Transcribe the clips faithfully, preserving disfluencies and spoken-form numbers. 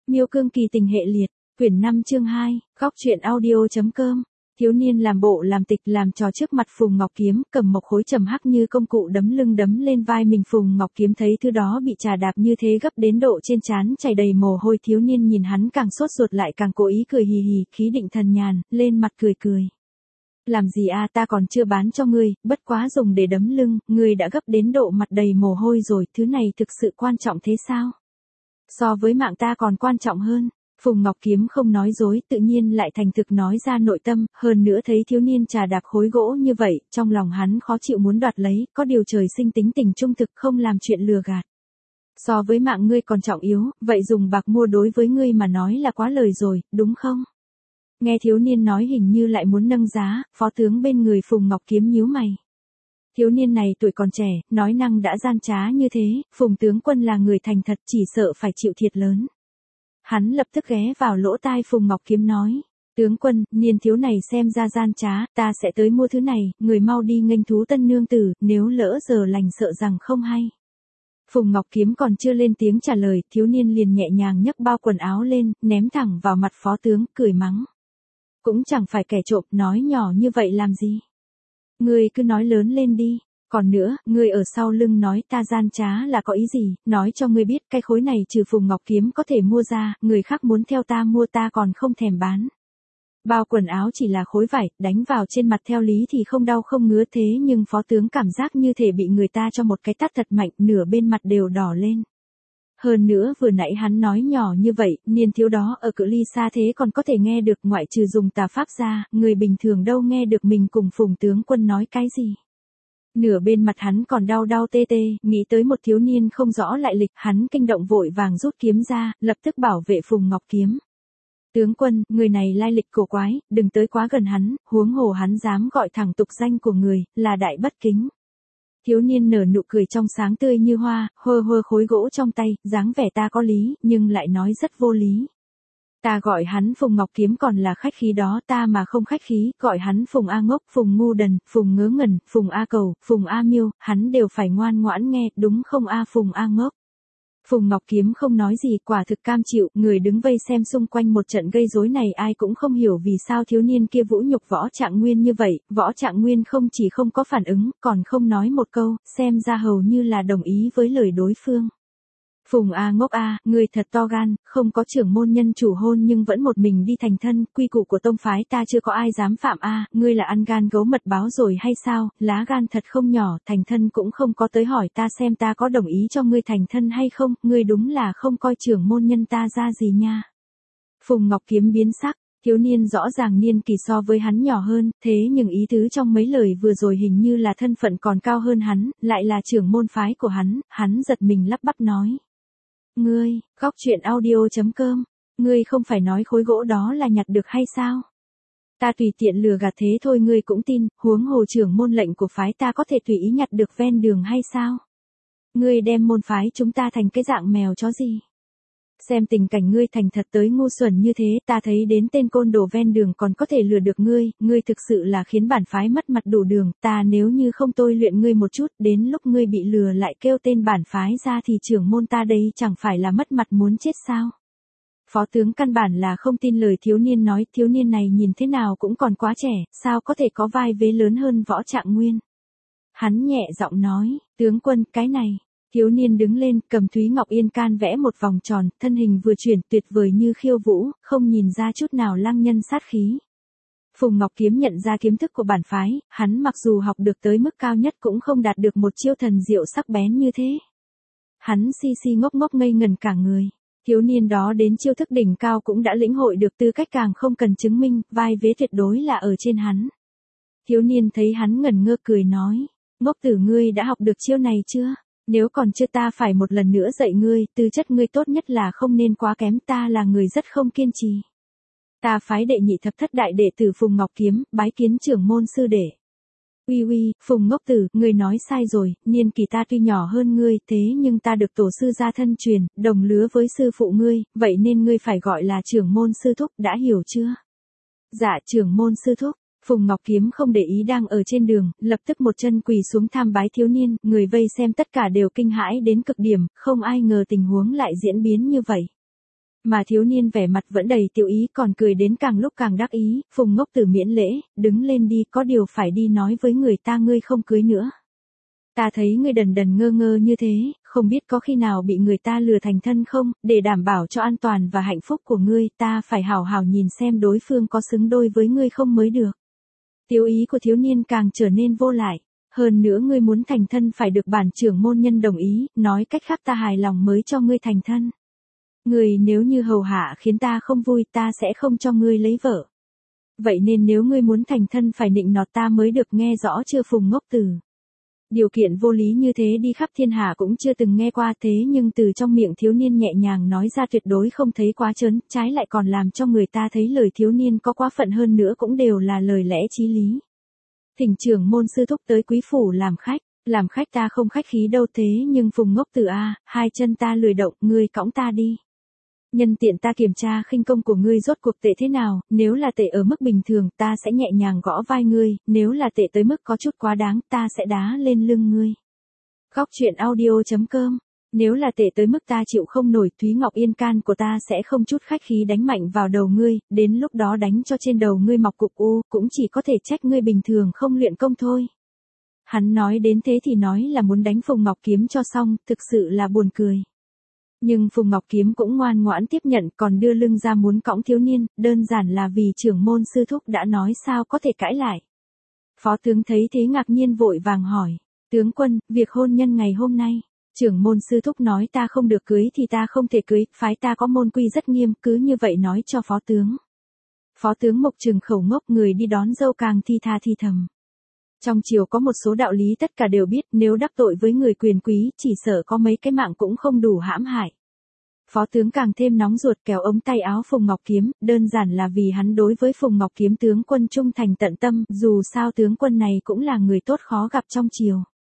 Miêu Cương Kỳ tình hệ liệt, quyển năm chương hai, góc truyện audio.com. Thiếu niên làm bộ làm tịch làm trò trước mặt Phùng Ngọc Kiếm, cầm một khối trầm hắc như công cụ đấm lưng đấm lên vai mình. Phùng Ngọc Kiếm thấy thứ đó bị trà đạp như thế gấp đến độ trên trán chảy đầy mồ hôi. Thiếu niên nhìn hắn càng sốt ruột lại càng cố ý cười hì hì, khí định thần nhàn, lên mặt cười cười. Làm gì a, ta còn chưa bán cho ngươi, bất quá dùng để đấm lưng, ngươi đã gấp đến độ mặt đầy mồ hôi rồi, thứ này thực sự quan trọng thế sao? So với mạng ta còn quan trọng hơn. Phùng Ngọc Kiếm không nói dối, tự nhiên lại thành thực nói ra nội tâm, hơn nữa thấy thiếu niên trà đạp khối gỗ như vậy, trong lòng hắn khó chịu muốn đoạt lấy, có điều trời sinh tính tình trung thực không làm chuyện lừa gạt. So với mạng ngươi còn trọng yếu, vậy dùng bạc mua đối với ngươi mà nói là quá lời rồi, đúng không? Nghe thiếu niên nói hình như lại muốn nâng giá, phó tướng bên người Phùng Ngọc Kiếm nhíu mày. Thiếu niên này tuổi còn trẻ, nói năng đã gian trá như thế, Phùng tướng quân là người thành thật chỉ sợ phải chịu thiệt lớn. Hắn lập tức ghé vào lỗ tai Phùng Ngọc Kiếm nói, tướng quân, niên thiếu này xem ra gian trá, ta sẽ tới mua thứ này, người mau đi nghênh thú tân nương tử, nếu lỡ giờ lành sợ rằng không hay. Phùng Ngọc Kiếm còn chưa lên tiếng trả lời, thiếu niên liền nhẹ nhàng nhấc bao quần áo lên, ném thẳng vào mặt phó tướng, cười mắng. Cũng chẳng phải kẻ trộm, nói nhỏ như vậy làm gì? Ngươi cứ nói lớn lên đi. Còn nữa, ngươi ở sau lưng nói ta gian trá là có ý gì, nói cho ngươi biết cái khối này trừ Phùng Ngọc Kiếm có thể mua ra, người khác muốn theo ta mua ta còn không thèm bán. Bao quần áo chỉ là khối vải, đánh vào trên mặt theo lý thì không đau không ngứa thế nhưng phó tướng cảm giác như thể bị người ta cho một cái tát thật mạnh, nửa bên mặt đều đỏ lên. Hơn nữa vừa nãy hắn nói nhỏ như vậy, niên thiếu đó ở cự ly xa thế còn có thể nghe được, ngoại trừ dùng tà pháp ra, người bình thường đâu nghe được mình cùng Phùng tướng quân nói cái gì. Nửa bên mặt hắn còn đau đau tê tê, nghĩ tới một thiếu niên không rõ lại lịch, hắn kinh động vội vàng rút kiếm ra, lập tức bảo vệ Phùng Ngọc Kiếm. Tướng quân, người này lai lịch cổ quái, đừng tới quá gần hắn, huống hồ hắn dám gọi thẳng tục danh của người, là đại bất kính. Thiếu niên nở nụ cười trong sáng tươi như hoa, hơ hơ khối gỗ trong tay, dáng vẻ ta có lý, nhưng lại nói rất vô lý. Ta gọi hắn Phùng Ngọc Kiếm còn là khách khí đó, ta mà không khách khí, gọi hắn Phùng A Ngốc, Phùng Ngu Đần, Phùng Ngớ Ngẩn, Phùng A Cầu, Phùng A Miêu, hắn đều phải ngoan ngoãn nghe, đúng không a Phùng A Ngốc? Phùng Ngọc Kiếm không nói gì, quả thực cam chịu, người đứng vây xem xung quanh một trận gây rối này ai cũng không hiểu vì sao thiếu niên kia vũ nhục Võ Trạng Nguyên như vậy, Võ Trạng Nguyên không chỉ không có phản ứng, còn không nói một câu, xem ra hầu như là đồng ý với lời đối phương. Phùng A Ngốc a, người thật to gan, không có trưởng môn nhân chủ hôn nhưng vẫn một mình đi thành thân, quy củ của tông phái ta chưa có ai dám phạm a, ngươi là ăn gan gấu mật báo rồi hay sao, lá gan thật không nhỏ, thành thân cũng không có tới hỏi ta xem ta có đồng ý cho ngươi thành thân hay không, ngươi đúng là không coi trưởng môn nhân ta ra gì nha. Phùng Ngọc Kiếm biến sắc. Thiếu niên rõ ràng niên kỳ so với hắn nhỏ hơn, thế nhưng ý tứ trong mấy lời vừa rồi hình như là thân phận còn cao hơn hắn, lại là trưởng môn phái của hắn, hắn giật mình lắp bắp nói. Ngươi, góc truyện audio.com, ngươi không phải nói khối gỗ đó là nhặt được hay sao? Ta tùy tiện lừa gạt thế thôi ngươi cũng tin, huống hồ trưởng môn lệnh của phái ta có thể tùy ý nhặt được ven đường hay sao? Ngươi đem môn phái chúng ta thành cái dạng mèo chó gì? Xem tình cảnh ngươi thành thật tới ngu xuẩn như thế, ta thấy đến tên côn đồ ven đường còn có thể lừa được ngươi, ngươi thực sự là khiến bản phái mất mặt đủ đường, ta nếu như không tôi luyện ngươi một chút, đến lúc ngươi bị lừa lại kêu tên bản phái ra thì trưởng môn ta đây chẳng phải là mất mặt muốn chết sao? Phó tướng căn bản là không tin lời thiếu niên nói, thiếu niên này nhìn thế nào cũng còn quá trẻ, sao có thể có vai vế lớn hơn Võ Trạng Nguyên. Hắn nhẹ giọng nói, tướng quân, cái này. Thiếu niên đứng lên, cầm Thúy Ngọc Yên can vẽ một vòng tròn, thân hình vừa chuyển, tuyệt vời như khiêu vũ, không nhìn ra chút nào lăng nhân sát khí. Phùng Ngọc Kiếm nhận ra kiếm thức của bản phái, hắn mặc dù học được tới mức cao nhất cũng không đạt được một chiêu thần diệu sắc bén như thế. Hắn si si ngốc ngốc ngây ngần cả người. Thiếu niên đó đến chiêu thức đỉnh cao cũng đã lĩnh hội được tư cách càng không cần chứng minh, vai vế tuyệt đối là ở trên hắn. Thiếu niên thấy hắn ngẩn ngơ cười nói, ngốc tử ngươi đã học được chiêu này chưa? Nếu còn chưa ta phải một lần nữa dạy ngươi, tư chất ngươi tốt nhất là không nên quá kém, ta là người rất không kiên trì. Ta phái đệ nhị thập thất đại đệ tử Phùng Ngọc Kiếm, bái kiến trưởng môn sư đệ. Uy uy, Phùng ngốc tử, ngươi nói sai rồi, niên kỳ ta tuy nhỏ hơn ngươi, thế nhưng ta được tổ sư gia thân truyền, đồng lứa với sư phụ ngươi, vậy nên ngươi phải gọi là trưởng môn sư thúc, đã hiểu chưa? Dạ trưởng môn sư thúc. Phùng Ngọc Kiếm không để ý đang ở trên đường, lập tức một chân quỳ xuống tham bái thiếu niên, người vây xem tất cả đều kinh hãi đến cực điểm, không ai ngờ tình huống lại diễn biến như vậy. Mà thiếu niên vẻ mặt vẫn đầy tiểu ý còn cười đến càng lúc càng đắc ý, Phùng Ngốc Tử miễn lễ, đứng lên đi, có điều phải đi nói với người ta ngươi không cưới nữa. Ta thấy ngươi đần đần ngơ ngơ như thế, không biết có khi nào bị người ta lừa thành thân không, để đảm bảo cho an toàn và hạnh phúc của ngươi, ta phải hào hào nhìn xem đối phương có xứng đôi với ngươi không mới được. Tiểu ý của thiếu niên càng trở nên vô lại. Hơn nữa ngươi muốn thành thân phải được bản trưởng môn nhân đồng ý, nói cách khác ta hài lòng mới cho ngươi thành thân. Ngươi nếu như hầu hạ khiến ta không vui ta sẽ không cho ngươi lấy vợ. Vậy nên nếu ngươi muốn thành thân phải nịnh nọt ta mới được, nghe rõ chưa Phùng Ngốc Tử. Điều kiện vô lý như thế đi khắp thiên hạ cũng chưa từng nghe qua, thế nhưng từ trong miệng thiếu niên nhẹ nhàng nói ra tuyệt đối không thấy quá trớn, trái lại còn làm cho người ta thấy lời thiếu niên có quá phận, hơn nữa cũng đều là lời lẽ chí lý. Thỉnh trưởng môn sư thúc tới quý phủ làm khách, làm khách ta không khách khí đâu, thế nhưng Phùng Ngốc Tử a, hai chân ta lười động, ngươi cõng ta đi. Nhân tiện ta kiểm tra khinh công của ngươi rốt cuộc tệ thế nào, nếu là tệ ở mức bình thường ta sẽ nhẹ nhàng gõ vai ngươi, nếu là tệ tới mức có chút quá đáng ta sẽ đá lên lưng ngươi. Góc truyện audio chấm com. Nếu là tệ tới mức ta chịu không nổi, Thúy Ngọc Yên can của ta sẽ không chút khách khí đánh mạnh vào đầu ngươi, đến lúc đó đánh cho trên đầu ngươi mọc cục u, cũng chỉ có thể trách ngươi bình thường không luyện công thôi. Hắn nói đến thế thì nói là muốn đánh Phùng Ngọc Kiếm cho xong, thực sự là buồn cười. Nhưng Phùng Ngọc Kiếm cũng ngoan ngoãn tiếp nhận, còn đưa lưng ra muốn cõng thiếu niên, đơn giản là vì trưởng môn sư thúc đã nói, sao có thể cãi lại. Phó tướng thấy thế ngạc nhiên vội vàng hỏi, tướng quân, việc hôn nhân ngày hôm nay, trưởng môn sư thúc nói ta không được cưới thì ta không thể cưới, phái ta có môn quy rất nghiêm, cứ như vậy nói cho phó tướng. Phó tướng Mộc Trừng khẩu ngốc, người đi đón dâu càng thi tha thi thầm. Trong triều có một số đạo lý tất cả đều biết, nếu đắc tội với người quyền quý, chỉ sợ có mấy cái mạng cũng không đủ hãm hại. Phó tướng càng thêm nóng ruột, kéo ống tay áo Phùng Ngọc Kiếm, đơn giản là vì hắn đối với Phùng Ngọc Kiếm tướng quân trung thành tận tâm, dù sao tướng quân này cũng là người tốt khó gặp trong triều.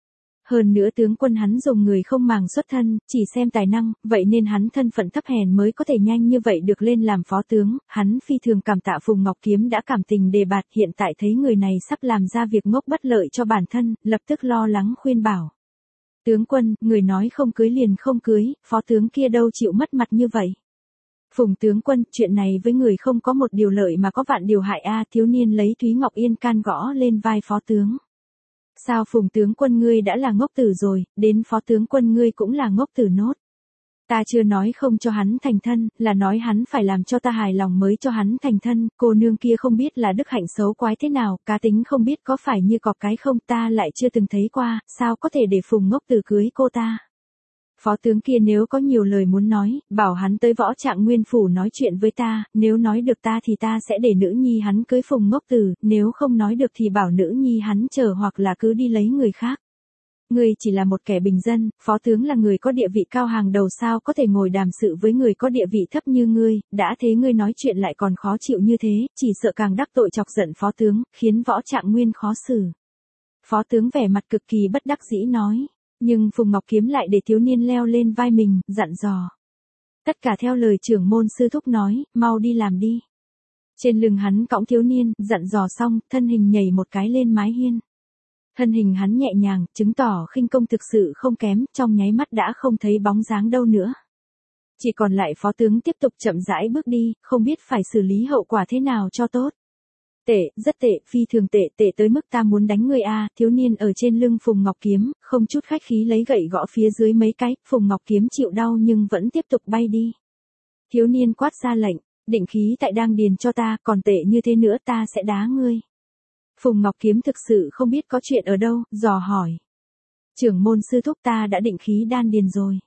Hơn nữa tướng quân hắn dùng người không màng xuất thân, chỉ xem tài năng, vậy nên hắn thân phận thấp hèn mới có thể nhanh như vậy được lên làm phó tướng, hắn phi thường cảm tạ Phùng Ngọc Kiếm đã cảm tình đề bạt, hiện tại thấy người này sắp làm ra việc ngốc bất lợi cho bản thân, lập tức lo lắng khuyên bảo. Tướng quân, người nói không cưới liền không cưới, phó tướng kia đâu chịu mất mặt như vậy. Phùng tướng quân, chuyện này với người không có một điều lợi mà có vạn điều hại a, thiếu niên lấy Thúy Ngọc Yên can gõ lên vai phó tướng. Sao Phùng tướng quân ngươi đã là ngốc tử rồi, đến phó tướng quân ngươi cũng là ngốc tử nốt. Ta chưa nói không cho hắn thành thân, là nói hắn phải làm cho ta hài lòng mới cho hắn thành thân, cô nương kia không biết là đức hạnh xấu quái thế nào, cá tính không biết có phải như cọp cái không, ta lại chưa từng thấy qua, sao có thể để Phùng ngốc tử cưới cô ta. Phó tướng kia nếu có nhiều lời muốn nói, bảo hắn tới Võ Trạng Nguyên phủ nói chuyện với ta, nếu nói được ta thì ta sẽ để nữ nhi hắn cưới Phùng ngốc tử, nếu không nói được thì bảo nữ nhi hắn chờ hoặc là cứ đi lấy người khác. Ngươi chỉ là một kẻ bình dân, phó tướng là người có địa vị cao hàng đầu, sao có thể ngồi đàm sự với người có địa vị thấp như ngươi, đã thế ngươi nói chuyện lại còn khó chịu như thế, chỉ sợ càng đắc tội chọc giận phó tướng, khiến Võ Trạng Nguyên khó xử. Phó tướng vẻ mặt cực kỳ bất đắc dĩ nói. Nhưng Phùng Ngọc Kiếm lại để thiếu niên leo lên vai mình, dặn dò. Tất cả theo lời trưởng môn sư thúc nói, mau đi làm đi. Trên lưng hắn cõng thiếu niên, dặn dò xong, thân hình nhảy một cái lên mái hiên. Thân hình hắn nhẹ nhàng, chứng tỏ khinh công thực sự không kém, trong nháy mắt đã không thấy bóng dáng đâu nữa. Chỉ còn lại phó tướng tiếp tục chậm rãi bước đi, không biết phải xử lý hậu quả thế nào cho tốt. Tệ, rất tệ, phi thường tệ, tệ tới mức ta muốn đánh ngươi a, thiếu niên ở trên lưng Phùng Ngọc Kiếm, không chút khách khí lấy gậy gõ phía dưới mấy cái, Phùng Ngọc Kiếm chịu đau nhưng vẫn tiếp tục bay đi. Thiếu niên quát ra lệnh, định khí tại đang điền cho ta, còn tệ như thế nữa ta sẽ đá ngươi. Phùng Ngọc Kiếm thực sự không biết có chuyện ở đâu, dò hỏi. Trưởng môn sư thúc ta đã định khí đan điền rồi.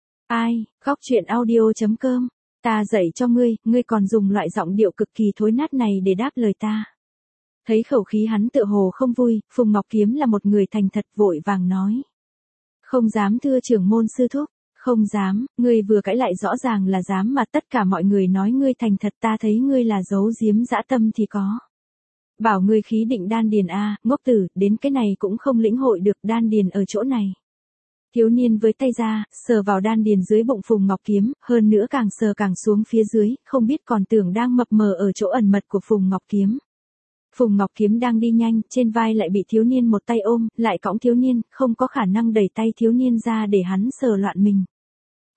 Ai, góc truyện audio chấm com. Ta dạy cho ngươi, ngươi còn dùng loại giọng điệu cực kỳ thối nát này để đáp lời ta. Thấy khẩu khí hắn tựa hồ không vui, Phùng Ngọc Kiếm là một người thành thật vội vàng nói. Không dám thưa trưởng môn sư thúc, không dám, ngươi vừa cãi lại rõ ràng là dám mà tất cả mọi người nói ngươi thành thật, ta thấy ngươi là giấu giếm dã tâm thì có. Bảo ngươi khí định đan điền a, ngốc tử, đến cái này cũng không lĩnh hội được, đan điền ở chỗ này. Thiếu niên với tay ra, sờ vào đan điền dưới bụng Phùng Ngọc Kiếm, hơn nữa càng sờ càng xuống phía dưới, không biết còn tưởng đang mập mờ ở chỗ ẩn mật của Phùng Ngọc Kiếm. Phùng Ngọc Kiếm đang đi nhanh, trên vai lại bị thiếu niên một tay ôm, lại cõng thiếu niên, không có khả năng đẩy tay thiếu niên ra để hắn sờ loạn mình.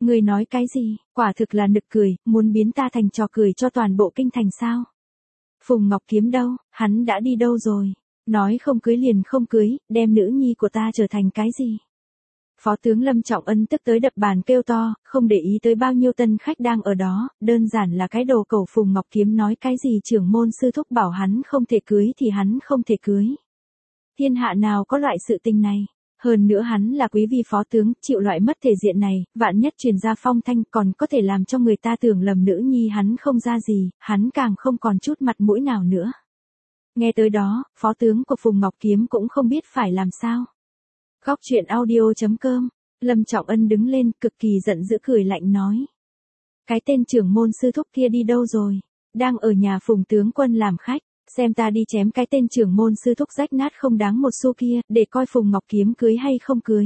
Ngươi nói cái gì, quả thực là nực cười, muốn biến ta thành trò cười cho toàn bộ kinh thành sao? Phùng Ngọc Kiếm đâu, hắn đã đi đâu rồi? Nói không cưới liền không cưới, đem nữ nhi của ta trở thành cái gì? Phó tướng Lâm Trọng Ân tức tới đập bàn kêu to, không để ý tới bao nhiêu tân khách đang ở đó, đơn giản là cái đồ cẩu. Phùng Ngọc Kiếm nói cái gì trưởng môn sư thúc bảo hắn không thể cưới thì hắn không thể cưới. Thiên hạ nào có loại sự tình này? Hơn nữa hắn là quý vi phó tướng, chịu loại mất thể diện này, vạn nhất truyền ra phong thanh còn có thể làm cho người ta tưởng lầm nữ nhi hắn không ra gì, hắn càng không còn chút mặt mũi nào nữa. Nghe tới đó, phó tướng của Phùng Ngọc Kiếm cũng không biết phải làm sao. Góc truyện audio chấm com, Lâm Trọng Ân đứng lên, cực kỳ giận dữ cười lạnh nói. Cái tên trưởng môn sư thúc kia đi đâu rồi? Đang ở nhà Phùng tướng quân làm khách, xem ta đi chém cái tên trưởng môn sư thúc rách nát không đáng một xu kia, để coi Phùng Ngọc Kiếm cưới hay không cưới.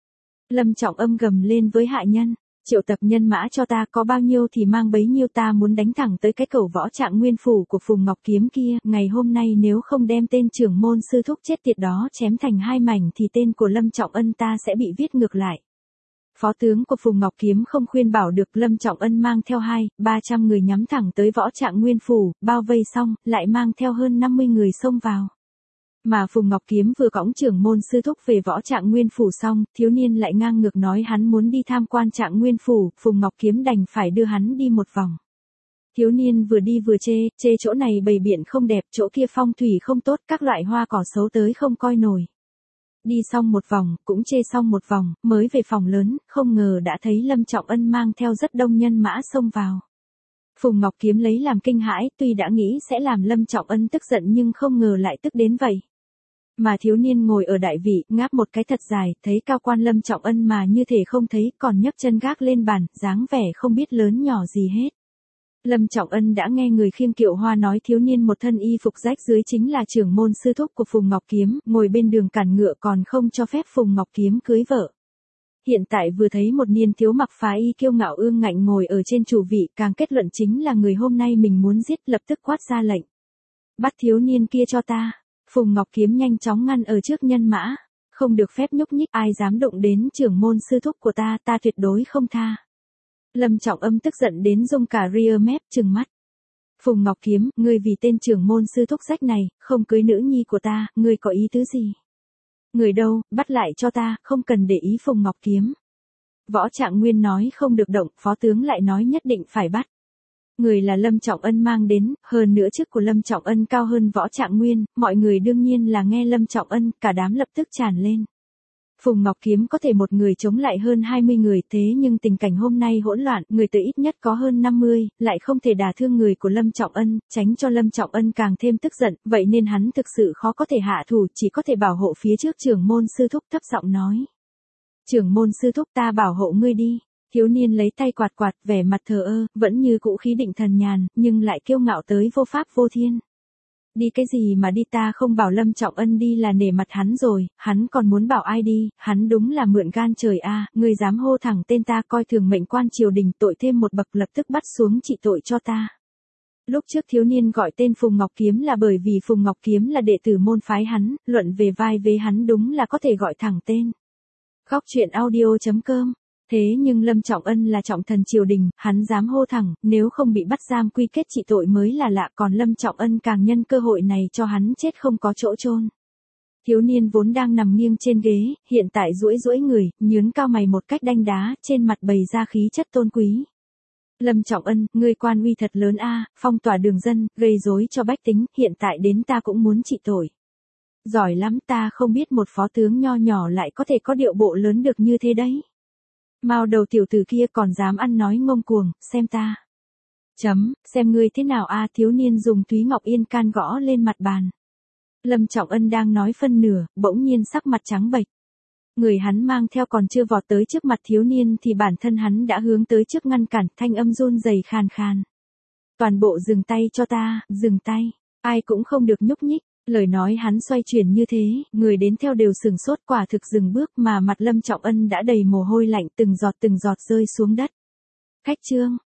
Lâm Trọng Âm gầm lên với hạ nhân, triệu tập nhân mã cho ta, có bao nhiêu thì mang bấy nhiêu, ta muốn đánh thẳng tới cái cẩu võ trạng nguyên phủ của Phùng Ngọc Kiếm kia, ngày hôm nay nếu không đem tên trưởng môn sư thúc chết tiệt đó chém thành hai mảnh thì tên của Lâm Trọng Ân ta sẽ bị viết ngược lại. Phó tướng của Phùng Ngọc Kiếm không khuyên bảo được, Lâm Trọng Ân mang theo hai, ba trăm người nhắm thẳng tới võ trạng nguyên phủ, bao vây xong, lại mang theo hơn năm mươi người xông vào. Mà Phùng Ngọc Kiếm vừa cõng trưởng môn sư thúc về võ trạng nguyên phủ xong, thiếu niên lại ngang ngược nói hắn muốn đi tham quan trạng nguyên phủ, Phùng Ngọc Kiếm đành phải đưa hắn đi một vòng. Thiếu niên vừa đi vừa chê, chê chỗ này bày biện không đẹp, chỗ kia phong thủy không tốt, các loại hoa cỏ xấu tới không coi nổi. Đi xong một vòng, cũng chê xong một vòng, mới về phòng lớn, không ngờ đã thấy Lâm Trọng Ân mang theo rất đông nhân mã xông vào. Phùng Ngọc Kiếm lấy làm kinh hãi, tuy đã nghĩ sẽ làm Lâm Trọng Ân tức giận nhưng không ngờ lại tức đến vậy. Mà thiếu niên ngồi ở đại vị, ngáp một cái thật dài, thấy cao quan Lâm Trọng Ân mà như thể không thấy, còn nhấc chân gác lên bàn, dáng vẻ không biết lớn nhỏ gì hết. Lâm Trọng Ân đã nghe người khiêng kiệu hoa nói thiếu niên một thân y phục rách dưới chính là trưởng môn sư thúc của Phùng Ngọc Kiếm, ngồi bên đường cản ngựa còn không cho phép Phùng Ngọc Kiếm cưới vợ. Hiện tại vừa thấy một niên thiếu mặc phá y kiêu ngạo ương ngạnh ngồi ở trên chủ vị, càng kết luận chính là người hôm nay mình muốn giết, lập tức quát ra lệnh. Bắt thiếu niên kia cho ta. Phùng Ngọc Kiếm nhanh chóng ngăn ở trước nhân mã. Không được phép nhúc nhích, ai dám động đến trưởng môn sư thúc của ta, ta tuyệt đối không tha. Lâm Trọng Âm tức giận đến rung cả ria mép, trừng mắt. Phùng Ngọc Kiếm, ngươi vì tên trưởng môn sư thúc rách này, không cưới nữ nhi của ta, ngươi có ý tứ gì? Người đâu, bắt lại cho ta, không cần để ý Phùng Ngọc Kiếm. Võ Trạng Nguyên nói không được động, phó tướng lại nói nhất định phải bắt. Người là Lâm Trọng Ân mang đến, hơn nữa chức của Lâm Trọng Ân cao hơn Võ Trạng Nguyên, mọi người đương nhiên là nghe Lâm Trọng Ân, cả đám lập tức tràn lên. Phùng Ngọc Kiếm có thể một người chống lại hơn hai mươi người, thế nhưng tình cảnh hôm nay hỗn loạn, người tới ít nhất có hơn năm mươi, lại không thể đả thương người của Lâm Trọng Ân, tránh cho Lâm Trọng Ân càng thêm tức giận, vậy nên hắn thực sự khó có thể hạ thủ, chỉ có thể bảo hộ phía trước trưởng môn sư thúc, thấp giọng nói. Trưởng môn sư thúc, ta bảo hộ ngươi đi. Thiếu niên lấy tay quạt quạt, vẻ mặt thờ ơ, vẫn như cũ khí định thần nhàn, nhưng lại kiêu ngạo tới vô pháp vô thiên. Đi cái gì mà đi, ta không bảo Lâm Trọng Ân đi là nể mặt hắn rồi, hắn còn muốn bảo ai đi, hắn đúng là mượn gan trời a, à, ngươi dám hô thẳng tên ta, coi thường mệnh quan triều đình, tội thêm một bậc, lập tức bắt xuống trị tội cho ta. Lúc trước thiếu niên gọi tên Phùng Ngọc Kiếm là bởi vì Phùng Ngọc Kiếm là đệ tử môn phái hắn, luận về vai vế hắn đúng là có thể gọi thẳng tên. Góc truyện audio chấm com. Thế nhưng Lâm Trọng Ân là trọng thần triều đình, hắn dám hô thẳng, nếu không bị bắt giam quy kết trị tội mới là lạ, còn Lâm Trọng Ân càng nhân cơ hội này cho hắn chết không có chỗ chôn. Thiếu niên vốn đang nằm nghiêng trên ghế, hiện tại duỗi duỗi người, nhướng cao mày một cách đanh đá, trên mặt bày ra khí chất tôn quý. Lâm Trọng Ân, ngươi quan uy thật lớn a, phong tỏa đường dân, gây rối cho bách tính, hiện tại đến ta cũng muốn trị tội. Giỏi lắm, ta không biết một phó tướng nho nhỏ lại có thể có điệu bộ lớn được như thế đấy. Mao đầu tiểu tử kia còn dám ăn nói ngông cuồng, xem ta. Chấm, xem ngươi thế nào a, thiếu niên dùng Thúy Ngọc Yên can gõ lên mặt bàn. Lâm Trọng Ân đang nói phân nửa, bỗng nhiên sắc mặt trắng bệch. Người hắn mang theo còn chưa vọt tới trước mặt thiếu niên thì bản thân hắn đã hướng tới trước ngăn cản, thanh âm run rẩy khàn khàn. Toàn bộ dừng tay cho ta, dừng tay, ai cũng không được nhúc nhích. Lời nói hắn xoay chuyển như thế, người đến theo đều sừng sốt, quả thực dừng bước mà mặt Lâm Trọng Ân đã đầy mồ hôi lạnh, từng giọt từng giọt rơi xuống đất. Khách trương,